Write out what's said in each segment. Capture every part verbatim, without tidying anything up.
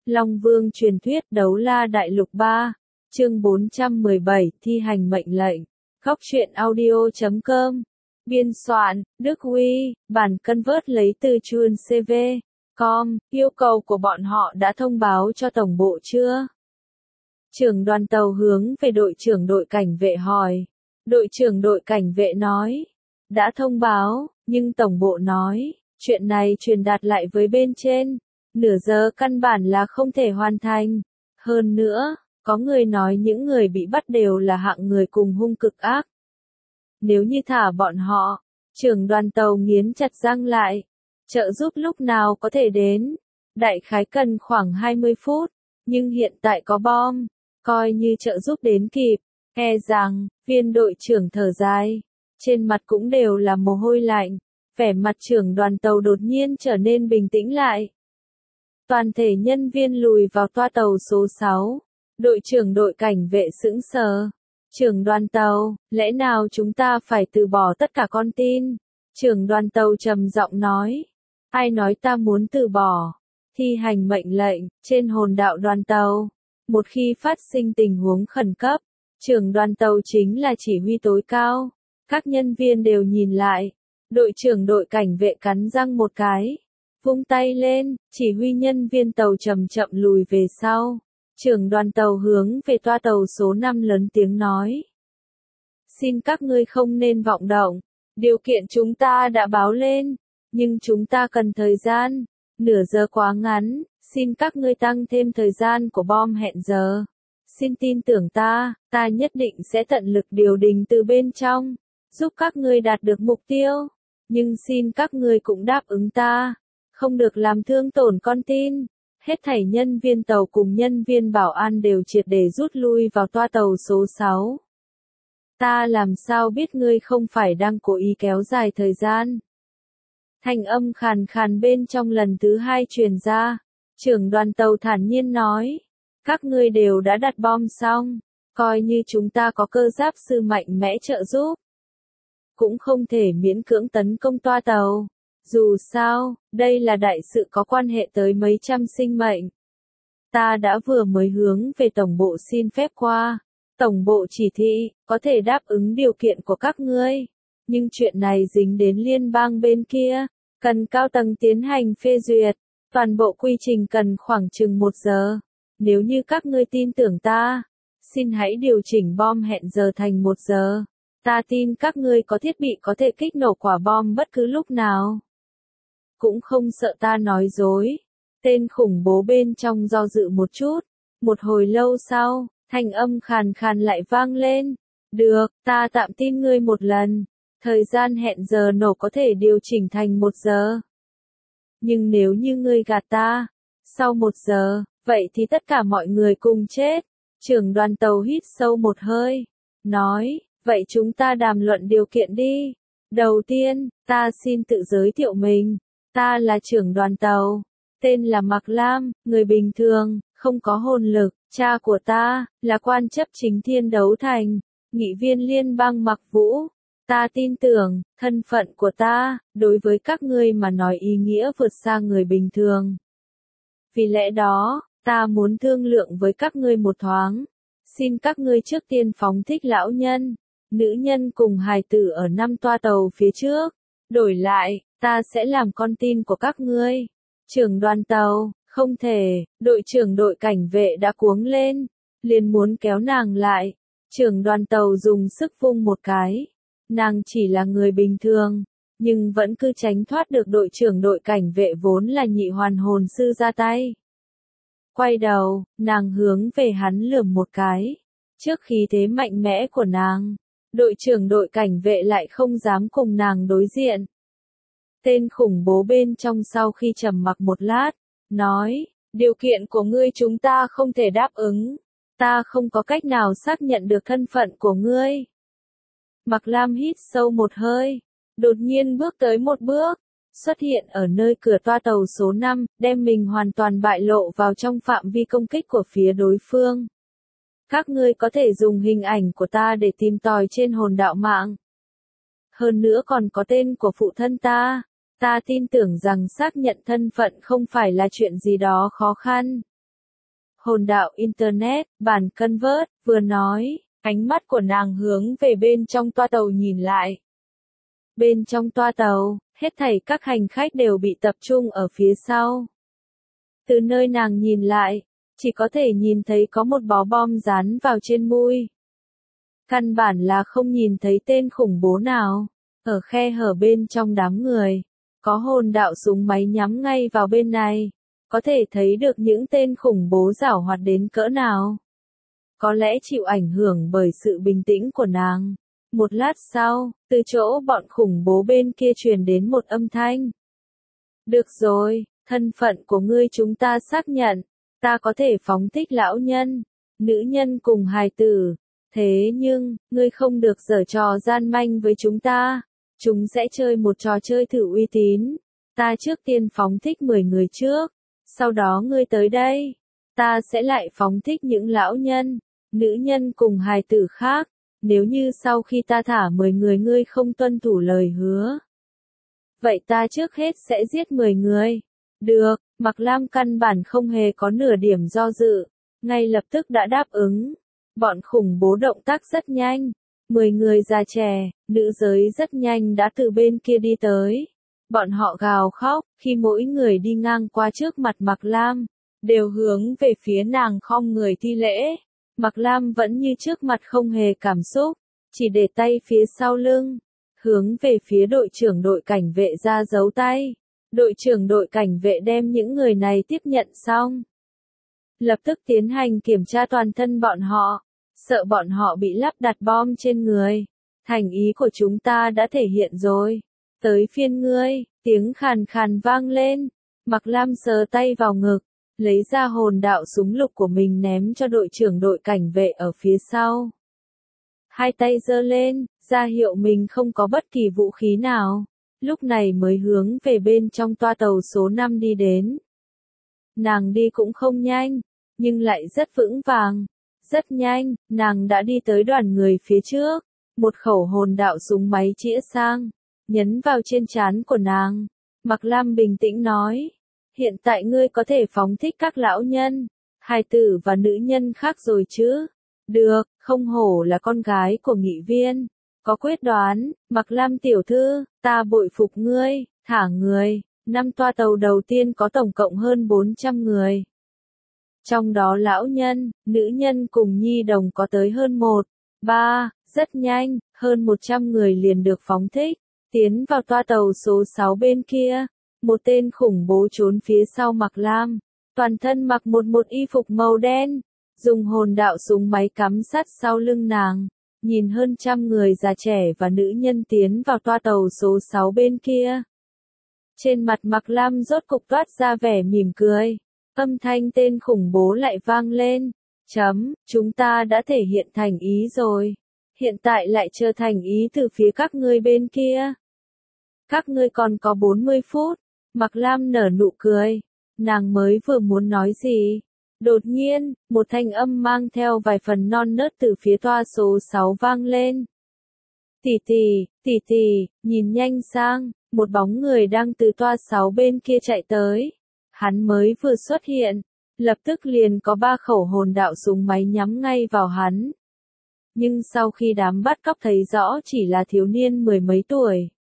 Long Vương truyền thuyết Đấu La Đại Lục ba, chương bốn trăm mười bảy, thi hành mệnh lệnh. Góc truyện audio chấm com. Biên soạn, Đức Huy, bản convert lấy từ chuan xê vê chấm com. Yêu cầu của bọn họ đã thông báo cho tổng bộ chưa? Trưởng đoàn tàu hướng về đội trưởng đội cảnh vệ hỏi. Đội trưởng đội cảnh vệ nói. Đã thông báo, nhưng tổng bộ nói, chuyện này truyền đạt lại với bên trên. Nửa giờ căn bản là không thể hoàn thành. Hơn nữa, có người nói những người bị bắt đều là hạng người cùng hung cực ác. Nếu như thả bọn họ, trưởng đoàn tàu nghiến chặt răng lại. Trợ giúp lúc nào có thể đến? Đại khái cần khoảng hai mươi phút, nhưng hiện tại có bom, coi như trợ giúp đến kịp. E rằng, viên đội trưởng thở dài, trên mặt cũng đều là mồ hôi lạnh. Vẻ mặt trưởng đoàn tàu đột nhiên trở nên bình tĩnh lại. Toàn thể nhân viên lùi vào toa tàu số sáu. Đội trưởng đội cảnh vệ sững sờ. Trưởng đoàn tàu, lẽ nào chúng ta phải từ bỏ tất cả con tin? Trưởng đoàn tàu trầm giọng nói. Ai nói ta muốn từ bỏ? Thi hành mệnh lệnh, trên hồn đạo đoàn tàu. Một khi phát sinh tình huống khẩn cấp, trưởng đoàn tàu chính là chỉ huy tối cao. Các nhân viên đều nhìn lại. Đội trưởng đội cảnh vệ cắn răng một cái. Vung tay lên, chỉ huy nhân viên tàu chậm chậm lùi về sau. Trưởng đoàn tàu hướng về toa tàu số năm lớn tiếng nói. Xin các ngươi không nên vọng động. Điều kiện chúng ta đã báo lên, nhưng chúng ta cần thời gian. Nửa giờ quá ngắn, xin các ngươi tăng thêm thời gian của bom hẹn giờ. Xin tin tưởng ta, ta nhất định sẽ tận lực điều đình từ bên trong, giúp các ngươi đạt được mục tiêu. Nhưng xin các ngươi cũng đáp ứng ta, không được làm thương tổn con tin. Hết thảy nhân viên tàu cùng nhân viên bảo an đều triệt để rút lui vào toa tàu số sáu. Ta làm sao biết ngươi không phải đang cố ý kéo dài thời gian? Thanh âm khàn khàn bên trong lần thứ hai truyền ra. Trưởng đoàn tàu thản nhiên nói. Các ngươi đều đã đặt bom xong, coi như chúng ta có cơ giáp sư mạnh mẽ trợ giúp. Cũng không thể miễn cưỡng tấn công toa tàu. Dù sao, đây là đại sự có quan hệ tới mấy trăm sinh mệnh. Ta đã vừa mới hướng về tổng bộ xin phép qua. Tổng bộ chỉ thị, có thể đáp ứng điều kiện của các ngươi. Nhưng chuyện này dính đến liên bang bên kia, cần cao tầng tiến hành phê duyệt. Toàn bộ quy trình cần khoảng chừng một giờ. Nếu như các ngươi tin tưởng ta, xin hãy điều chỉnh bom hẹn giờ thành một giờ. Ta tin các ngươi có thiết bị có thể kích nổ quả bom bất cứ lúc nào. Cũng không sợ ta nói dối. Tên khủng bố bên trong do dự một chút. Một hồi lâu sau, thanh âm khàn khàn lại vang lên. Được, ta tạm tin ngươi một lần. Thời gian hẹn giờ nổ có thể điều chỉnh thành một giờ. Nhưng nếu như ngươi gạt ta, sau một giờ, vậy thì tất cả mọi người cùng chết. Trưởng đoàn tàu hít sâu một hơi. Nói, vậy chúng ta đàm luận điều kiện đi. Đầu tiên, ta xin tự giới thiệu mình. Ta là trưởng đoàn tàu. Tên là Mạc Lam, người bình thường, không có hồn lực. Cha của ta, là quan chấp chính thiên đấu thành. Nghị viên liên bang Mạc Vũ. Ta tin tưởng, thân phận của ta, đối với các ngươi mà nói ý nghĩa vượt xa người bình thường. Vì lẽ đó, ta muốn thương lượng với các ngươi một thoáng. Xin các ngươi trước tiên phóng thích lão nhân, nữ nhân cùng hài tử ở năm toa tàu phía trước. Đổi lại, ta sẽ làm con tin của các ngươi. Trưởng đoàn tàu, không thể, đội trưởng đội cảnh vệ đã cuống lên, liền muốn kéo nàng lại. Trưởng đoàn tàu dùng sức vung một cái. Nàng chỉ là người bình thường, nhưng vẫn cứ tránh thoát được đội trưởng đội cảnh vệ vốn là nhị hoàn hồn sư ra tay. Quay đầu, nàng hướng về hắn lườm một cái. Trước khí thế mạnh mẽ của nàng, đội trưởng đội cảnh vệ lại không dám cùng nàng đối diện. Tên khủng bố bên trong sau khi trầm mặc một lát, nói, điều kiện của ngươi chúng ta không thể đáp ứng. Ta không có cách nào xác nhận được thân phận của ngươi. Mạc Lam hít sâu một hơi, đột nhiên bước tới một bước, xuất hiện ở nơi cửa toa tàu số năm, đem mình hoàn toàn bại lộ vào trong phạm vi công kích của phía đối phương. Các ngươi có thể dùng hình ảnh của ta để tìm tòi trên hồn đạo mạng. Hơn nữa còn có tên của phụ thân ta. Ta tin tưởng rằng xác nhận thân phận không phải là chuyện gì đó khó khăn. hồn đạo Internet, bản Convert, vừa nói, ánh mắt của nàng hướng về bên trong toa tàu nhìn lại. Bên trong toa tàu, hết thảy các hành khách đều bị tập trung ở phía sau. Từ nơi nàng nhìn lại, chỉ có thể nhìn thấy có một bó bom dán vào trên mui. Căn bản là không nhìn thấy tên khủng bố nào. Ở khe hở bên trong đám người, có hồn đạo súng máy nhắm ngay vào bên này. Có thể thấy được những tên khủng bố giảo hoạt đến cỡ nào. Có lẽ chịu ảnh hưởng bởi sự bình tĩnh của nàng. Một lát sau, từ chỗ bọn khủng bố bên kia truyền đến một âm thanh. Được rồi, thân phận của ngươi chúng ta xác nhận. Ta có thể phóng thích lão nhân, nữ nhân cùng hài tử. Thế nhưng, ngươi không được giở trò gian manh với chúng ta. Chúng sẽ chơi một trò chơi thử uy tín. Ta trước tiên phóng thích mười người trước. Sau đó ngươi tới đây. Ta sẽ lại phóng thích những lão nhân, nữ nhân cùng hài tử khác. Nếu như sau khi ta thả mười người ngươi không tuân thủ lời hứa. Vậy ta trước hết sẽ giết mười người. Được, Mạc Lam căn bản không hề có nửa điểm do dự. Ngay lập tức đã đáp ứng. Bọn khủng bố động tác rất nhanh. Mười người già trẻ, nữ giới rất nhanh đã từ bên kia đi tới. Bọn họ gào khóc, khi mỗi người đi ngang qua trước mặt Mạc Lam, đều hướng về phía nàng khom người thi lễ. Mạc Lam vẫn như trước mặt không hề cảm xúc, chỉ để tay phía sau lưng, hướng về phía đội trưởng đội cảnh vệ ra giấu tay. Đội trưởng đội cảnh vệ đem những người này tiếp nhận xong. Lập tức tiến hành kiểm tra toàn thân bọn họ, sợ bọn họ bị lắp đặt bom trên người. Thành ý của chúng ta đã thể hiện rồi. Tới phiên ngươi, tiếng khàn khàn vang lên. Mạc Lam sờ tay vào ngực, lấy ra hồn đạo súng lục của mình ném cho đội trưởng đội cảnh vệ ở phía sau. Hai tay giơ lên, ra hiệu mình không có bất kỳ vũ khí nào. Lúc này mới hướng về bên trong toa tàu số năm đi đến. Nàng đi cũng không nhanh, nhưng lại rất vững vàng. Rất nhanh, nàng đã đi tới đoàn người phía trước. Một khẩu hồn đạo súng máy chĩa sang, nhấn vào trên trán của nàng. Mạc Lam bình tĩnh nói. Hiện tại ngươi có thể phóng thích các lão nhân, hài tử và nữ nhân khác rồi chứ? Được, không hổ là con gái của nghị viên. Có quyết đoán, Mạc Lam tiểu thư, ta bội phục ngươi, thả người. Năm toa tàu đầu tiên có tổng cộng hơn bốn trăm người. Trong đó lão nhân, nữ nhân cùng nhi đồng có tới hơn một, ba, rất nhanh, hơn một trăm người liền được phóng thích. Tiến vào toa tàu số sáu bên kia. Một tên khủng bố trốn phía sau Mạc Lam, toàn thân mặc một một y phục màu đen, dùng hồn đạo súng máy cắm sát sau lưng nàng, nhìn hơn trăm người già trẻ và nữ nhân tiến vào toa tàu số sáu bên kia. Trên mặt Mạc Lam rốt cục toát ra vẻ mỉm cười, âm thanh tên khủng bố lại vang lên, chấm, chúng ta đã thể hiện thành ý rồi, hiện tại lại chờ thành ý từ phía các ngươi bên kia. Các ngươi còn có bốn mươi phút. Mạc Lam nở nụ cười, nàng mới vừa muốn nói gì. Đột nhiên, một thanh âm mang theo vài phần non nớt từ phía toa số sáu vang lên. Tỷ tỷ, tỷ tỷ, nhìn nhanh sang, một bóng người đang từ toa sáu bên kia chạy tới. Hắn mới vừa xuất hiện, lập tức liền có ba khẩu hồn đạo súng máy nhắm ngay vào hắn. Nhưng sau khi đám bắt cóc thấy rõ chỉ là thiếu niên mười mấy tuổi,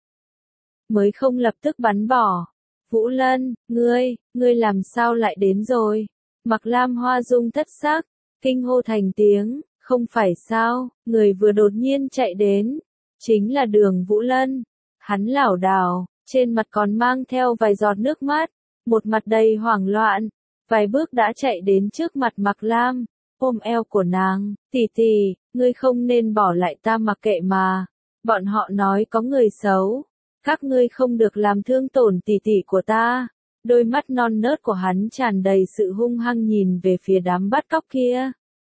mới không lập tức bắn bỏ. Vũ Lân, ngươi, ngươi làm sao lại đến rồi? Mạc Lam hoa dung thất sắc, kinh hô thành tiếng, không phải sao, người vừa đột nhiên chạy đến, chính là Đường Vũ Lân. Hắn lảo đảo, trên mặt còn mang theo vài giọt nước mắt, một mặt đầy hoảng loạn, vài bước đã chạy đến trước mặt Mạc Lam, ôm eo của nàng, tỷ tỷ, ngươi không nên bỏ lại ta mặc kệ mà, bọn họ nói có người xấu. Các ngươi không được làm thương tổn tỷ tỷ của ta. Đôi mắt non nớt của hắn tràn đầy sự hung hăng nhìn về phía đám bắt cóc kia.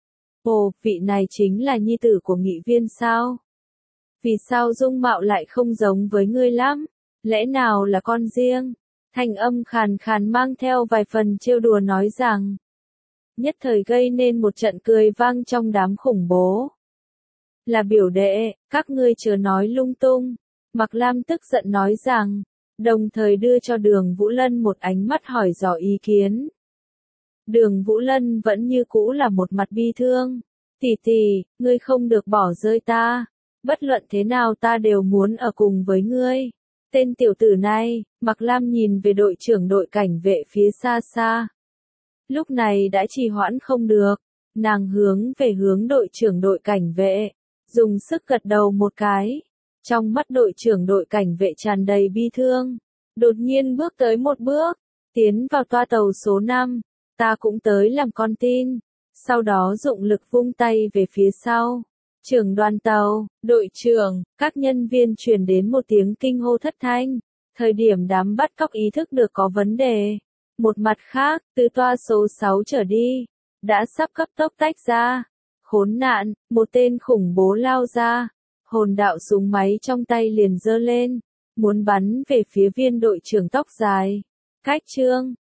Ồ, vị này chính là nhi tử của nghị viên sao? Vì sao dung mạo lại không giống với ngươi lắm? Lẽ nào là con riêng? Thanh âm khàn khàn mang theo vài phần trêu đùa nói rằng. Nhất thời gây nên một trận cười vang trong đám khủng bố. Là biểu đệ, các ngươi chớ nói lung tung. Mạc Lam tức giận nói rằng, đồng thời đưa cho Đường Vũ Lân một ánh mắt hỏi dò ý kiến. Đường Vũ Lân vẫn như cũ là một mặt bi thương. Tỷ tỷ, ngươi không được bỏ rơi ta. Bất luận thế nào ta đều muốn ở cùng với ngươi. Tên tiểu tử này, Mạc Lam nhìn về đội trưởng đội cảnh vệ phía xa xa. Lúc này đã trì hoãn không được. Nàng hướng về hướng đội trưởng đội cảnh vệ. Dùng sức gật đầu một cái. Trong mắt đội trưởng đội cảnh vệ tràn đầy bi thương. Đột nhiên bước tới một bước. Tiến vào toa tàu số năm. Ta cũng tới làm con tin. Sau đó dụng lực vung tay về phía sau. Trưởng đoàn tàu, đội trưởng, các nhân viên truyền đến một tiếng kinh hô thất thanh. Thời điểm đám bắt cóc ý thức được có vấn đề. Một mặt khác, từ toa số sáu trở đi, đã sắp cấp tốc tách ra. Khốn nạn, một tên khủng bố lao ra. Hồn đạo súng máy trong tay liền giơ lên, muốn bắn về phía viên đội trưởng tóc dài. Cách chương